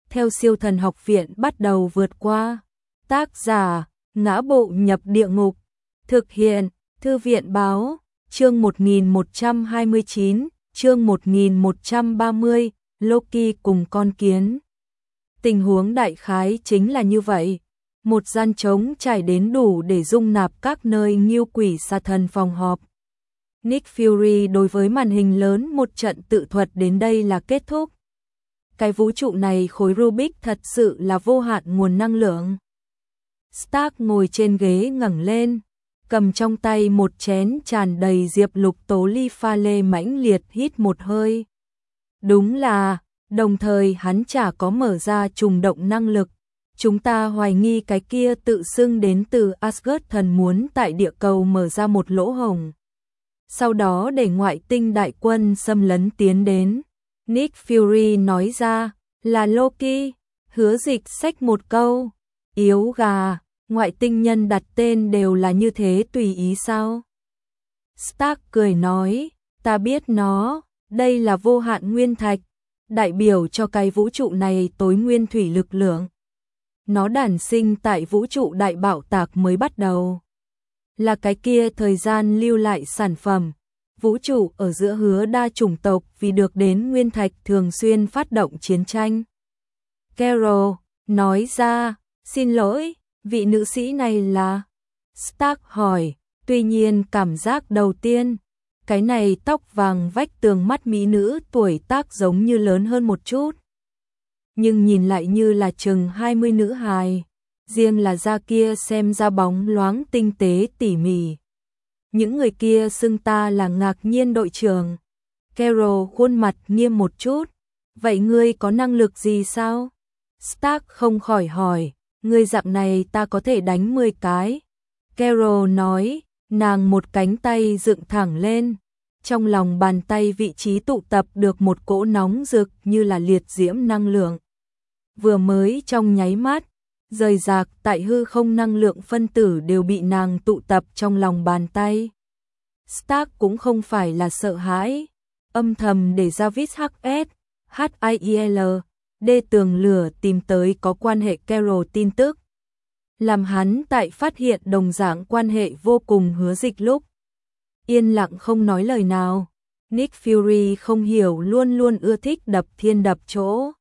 theo siêu thần học viện bắt đầu vượt qua. Tác giả, Ngã Bộ Nhập Địa Ngục. Thực hiện, Thư viện Báo. Chương 1129, chương 1130, Loki cùng con kiến. Tình huống đại khái chính là như vậy. Một gian trống trải đến đủ để dung nạp các nơi Ngưu Quỷ Xà Thần phòng họp. Nick Fury đối với màn hình lớn một trận tự thuật đến đây là kết thúc. Cái vũ trụ này khối Rubik thật sự là vô hạn nguồn năng lượng. Stark ngồi trên ghế ngẩng lên, cầm trong tay một chén tràn đầy diệp lục tố ly pha lê mãnh liệt hít một hơi. Đúng là, đồng thời hắn chả có mở ra trùng động năng lực. Chúng ta hoài nghi cái kia tự xưng đến từ Asgard thần muốn tại địa cầu mở ra một lỗ hổng. Sau đó để ngoại tinh đại quân xâm lấn tiến đến. Nick Fury nói ra, là Loki. Hứa Dịch xách một câu, yếu gà, ngoại tinh nhân đặt tên đều là như thế tùy ý sao? Stark cười nói, ta biết nó, đây là vô hạn nguyên thạch, đại biểu cho cái vũ trụ này tối nguyên thủy lực lượng. Nó đản sinh tại vũ trụ đại bạo tạc mới bắt đầu. Là cái kia thời gian lưu lại sản phẩm. Vũ trụ ở giữa hứa đa chủng tộc vì được đến nguyên thạch thường xuyên phát động chiến tranh. Carol nói ra, xin lỗi, vị nữ sĩ này là... Stark hỏi, tuy nhiên cảm giác đầu tiên, cái này tóc vàng vách tường mắt mỹ nữ tuổi tác giống như lớn hơn một chút. Nhưng nhìn lại như là chừng 20 nữ hài, riêng là da kia xem ra bóng loáng tinh tế tỉ mỉ. Những người kia xưng ta là Ngạc Nhiên đội trưởng. Carol khuôn mặt nghiêm một chút. Vậy ngươi có năng lực gì sao? Stark không khỏi hỏi, ngươi dạng này ta có thể đánh 10 cái. Carol nói, nàng một cánh tay dựng thẳng lên. Trong lòng bàn tay vị trí tụ tập được một cỗ nóng rực như là liệt diễm năng lượng. Vừa mới trong nháy mắt, rời rạc tại hư không năng lượng phân tử đều bị nàng tụ tập trong lòng bàn tay. Stark cũng không phải là sợ hãi, âm thầm để Jarvis HS, HIEL, D tường lửa tìm tới có quan hệ Carol tin tức. Làm hắn tại phát hiện đồng dạng quan hệ vô cùng Hứa Dịch lúc. Yên lặng không nói lời nào. Nick Fury không hiểu luôn luôn ưa thích đập thiên đập chỗ.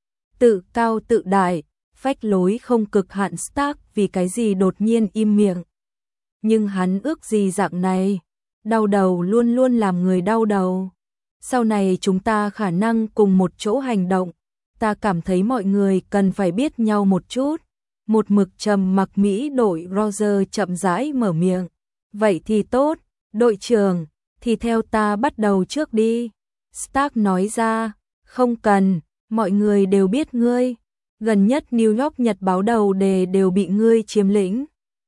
Tự cao tự đại, phách lối không cực hạn Stark vì cái gì đột nhiên im miệng. Nhưng hắn ước gì dạng này, đau đầu luôn luôn làm người đau đầu. Sau này chúng ta khả năng cùng một chỗ hành động, ta cảm thấy mọi người cần phải biết nhau một chút. Một mực trầm mặc Mỹ đội Roger chậm rãi mở miệng. Vậy thì tốt, đội trưởng, thì theo ta bắt đầu trước đi. Stark nói ra, không cần, mọi người đều biết ngươi. Gần nhất New York Nhật báo đầu đề đều bị ngươi chiếm lĩnh.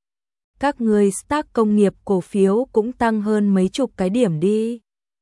Các ngươi Stark công nghiệp cổ phiếu cũng tăng hơn mấy chục cái điểm đi.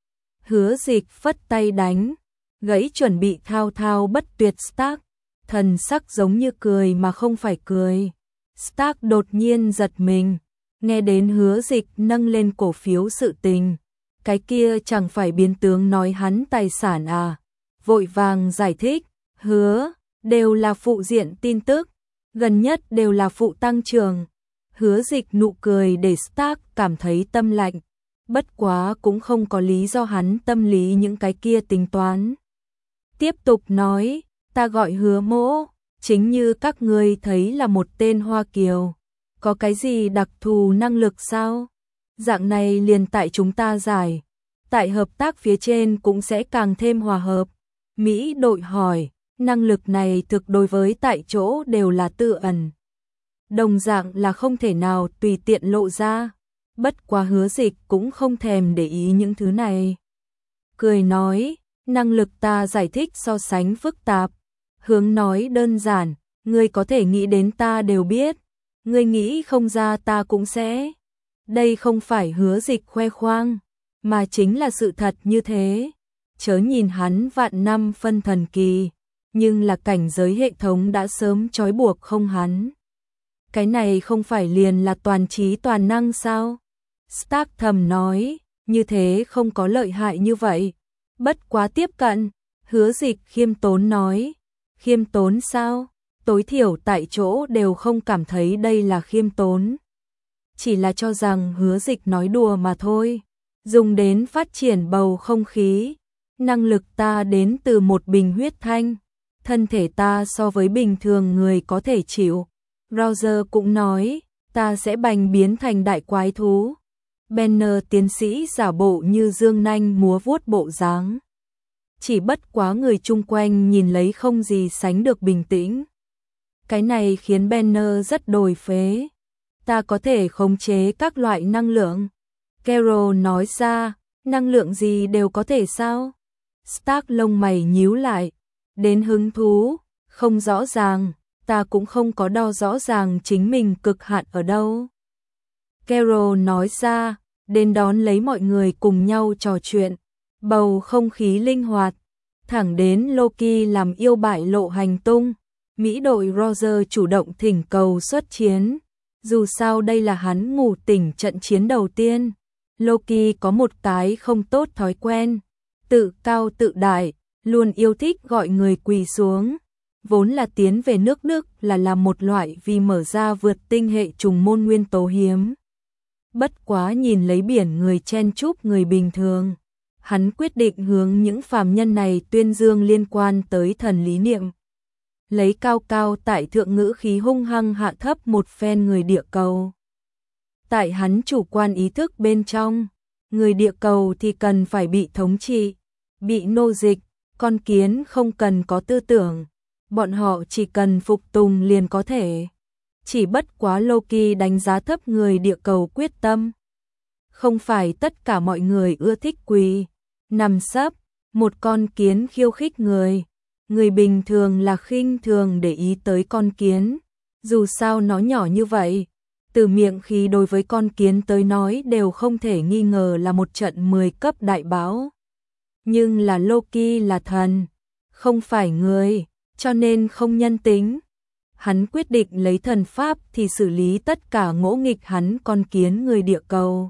Hứa Dịch phất tay đánh, gãy chuẩn bị thao thao bất tuyệt Stark, thần sắc giống như cười mà không phải cười. Stark đột nhiên giật mình, nghe đến Hứa Dịch nâng lên cổ phiếu sự tình, cái kia chẳng phải biến tướng nói hắn tài sản à? Vội vàng giải thích, hứa, đều là phụ diện tin tức, gần nhất đều là phụ tăng trưởng. Hứa Dịch nụ cười để Stark cảm thấy tâm lạnh, bất quá cũng không có lý do hắn tâm lý những cái kia tính toán. Tiếp tục nói, ta gọi Hứa Mỗ, chính như các ngươi thấy là một tên Hoa Kiều, có cái gì đặc thù năng lực sao? Dạng này liền tại chúng ta giải, tại hợp tác phía trên cũng sẽ càng thêm hòa hợp. Mỹ đội hỏi, năng lực này thực đối với tại chỗ đều là tự ẩn. Đồng dạng là không thể nào tùy tiện lộ ra. Bất quá Hứa Dịch cũng không thèm để ý những thứ này. Cười nói, năng lực ta giải thích so sánh phức tạp. Hướng nói đơn giản, ngươi có thể nghĩ đến ta đều biết. Ngươi nghĩ không ra ta cũng sẽ. Đây không phải Hứa Dịch khoe khoang, mà chính là sự thật như thế. Chớ nhìn hắn vạn năm phân thần kỳ, nhưng là cảnh giới hệ thống đã sớm trói buộc không hắn. Cái này không phải liền là toàn trí toàn năng sao? Stark thầm nói, như thế không có lợi hại như vậy. Bất quá tiếp cận, Hứa Dịch khiêm tốn nói, Khiêm tốn sao? Tối thiểu tại chỗ đều không cảm thấy đây là khiêm tốn. Chỉ là cho rằng Hứa Dịch nói đùa mà thôi. Dùng đến phát triển bầu không khí. Năng lực ta đến từ một bình huyết thanh. Thân thể ta so với bình thường người có thể chịu. Roger cũng nói, ta sẽ bành biến thành đại quái thú. Banner tiến sĩ giả bộ như dương nanh múa vuốt bộ dáng. Chỉ bất quá người chung quanh nhìn lấy không gì sánh được bình tĩnh. Cái này khiến Banner rất đồi phế. Ta có thể khống chế các loại năng lượng. Carol nói ra, năng lượng gì đều có thể sao? Stark lông mày nhíu lại. Đến hứng thú, không rõ ràng, ta cũng không có đo rõ ràng chính mình cực hạn ở đâu. Carol nói ra, đến đón lấy mọi người cùng nhau trò chuyện. Bầu không khí linh hoạt. Thẳng đến Loki làm yêu bại lộ hành tung. Mỹ đội Roger chủ động thỉnh cầu xuất chiến. Dù sao đây là hắn ngủ tỉnh trận chiến đầu tiên. Loki có một cái không tốt thói quen. Tự cao tự đại, luôn yêu thích gọi người quỳ xuống. Vốn là tiến về nước Đức là làm một loại vì mở ra vượt tinh hệ trùng môn nguyên tố hiếm. Bất quá nhìn lấy biển người chen chúc người bình thường. Hắn quyết định hướng những phàm nhân này tuyên dương liên quan tới thần lý niệm. Lấy cao cao tại thượng ngữ khí hung hăng hạ thấp một phen người địa cầu. Tại hắn chủ quan ý thức bên trong, người địa cầu thì cần phải bị thống trị, bị nô dịch, con kiến không cần có tư tưởng, bọn họ chỉ cần phục tùng liền có thể. Chỉ bất quá Loki đánh giá thấp người địa cầu quyết tâm. Không phải tất cả mọi người ưa thích quỳ, nằm sấp, một con kiến khiêu khích người. Người bình thường là khinh thường để ý tới con kiến, dù sao nó nhỏ như vậy, từ miệng khi đối với con kiến tới nói đều không thể nghi ngờ là một trận 10 cấp đại bão. Nhưng là Loki là thần, không phải người, cho nên không nhân tính. Hắn quyết định lấy thần pháp thì xử lý tất cả ngỗ nghịch hắn con kiến người địa cầu.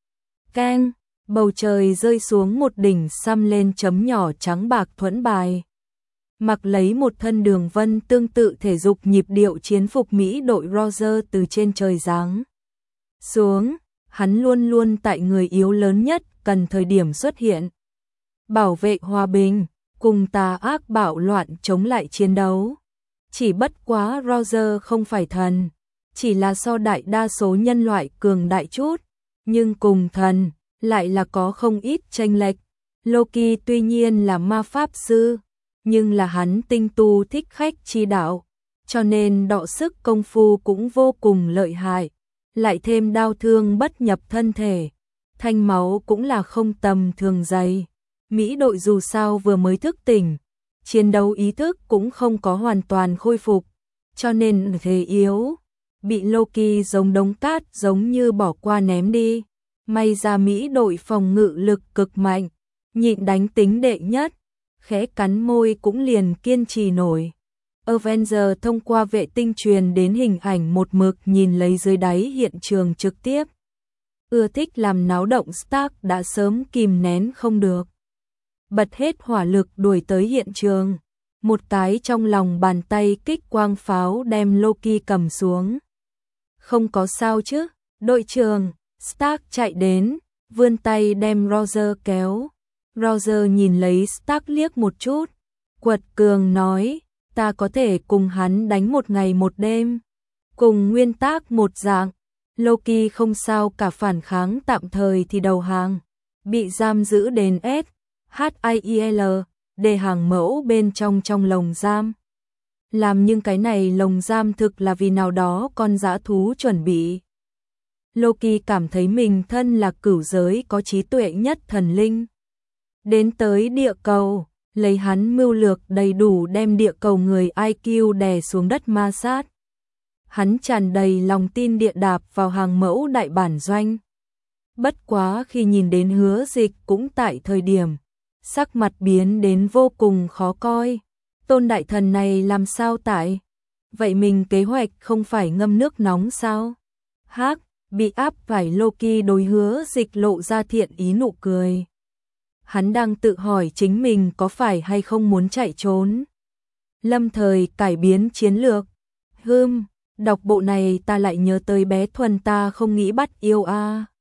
Keng, bầu trời rơi xuống một đỉnh xăm lên chấm nhỏ trắng bạc thuẫn bài. Mặc lấy một thân đường vân tương tự thể dục nhịp điệu chiến phục Mỹ đội Roger từ trên trời giáng xuống, hắn luôn luôn tại người yếu lớn nhất cần thời điểm xuất hiện. Bảo vệ hòa bình, cùng tà ác bạo loạn chống lại chiến đấu. Chỉ bất quá Roger không phải thần, chỉ là so đại đa số nhân loại cường đại chút, nhưng cùng thần lại là có không ít chênh lệch. Loki tuy nhiên là ma pháp sư, nhưng là hắn tinh tu thích khách chi đạo, cho nên đọ sức công phu cũng vô cùng lợi hại, lại thêm đao thương bất nhập thân thể, thanh máu cũng là không tầm thường dày. Mỹ đội dù sao vừa mới thức tỉnh, chiến đấu ý thức cũng không có hoàn toàn khôi phục, cho nên thể yếu, bị Loki giống đống cát giống như bỏ qua ném đi. May ra Mỹ đội phòng ngự lực cực mạnh, nhịn đánh tính đệ nhất, khẽ cắn môi cũng liền kiên trì nổi. Avenger thông qua vệ tinh truyền đến hình ảnh một mực nhìn lấy dưới đáy hiện trường trực tiếp. Ưa thích làm náo động Stark đã sớm kìm nén không được. Bật hết hỏa lực đuổi tới hiện trường. Một cái trong lòng bàn tay kích quang pháo đem Loki cầm xuống. Không có sao chứ, đội trưởng. Stark chạy đến, vươn tay đem Roger kéo. Roger nhìn lấy Stark liếc một chút, quật cường nói, ta có thể cùng hắn đánh một ngày một đêm. Cùng nguyên tắc một dạng, Loki không sao cả phản kháng tạm thời thì đầu hàng. Bị giam giữ đền SHIEL, để hàng mẫu bên trong lồng giam. Làm nhưng cái này lồng giam thực là vì nào đó con dã thú chuẩn bị. Loki cảm thấy mình thân là cửu giới có trí tuệ nhất thần linh. Đến tới địa cầu, lấy hắn mưu lược đầy đủ đem địa cầu người IQ đè xuống đất ma sát. Hắn tràn đầy lòng tin địa đạp vào hàng mẫu đại bản doanh. Bất quá khi nhìn đến Hứa Dịch cũng tại thời điểm, sắc mặt biến đến vô cùng khó coi. Tôn đại thần này làm sao tại? Vậy mình kế hoạch không phải ngâm nước nóng sao? Hắc, bị áp phải Loki đối Hứa Dịch lộ ra thiện ý nụ cười. Hắn đang tự hỏi chính mình có phải hay không muốn chạy trốn. lâm thời cải biến chiến lược. Đọc bộ này ta lại nhớ tới bé Thuần ta không nghĩ bắt yêu a.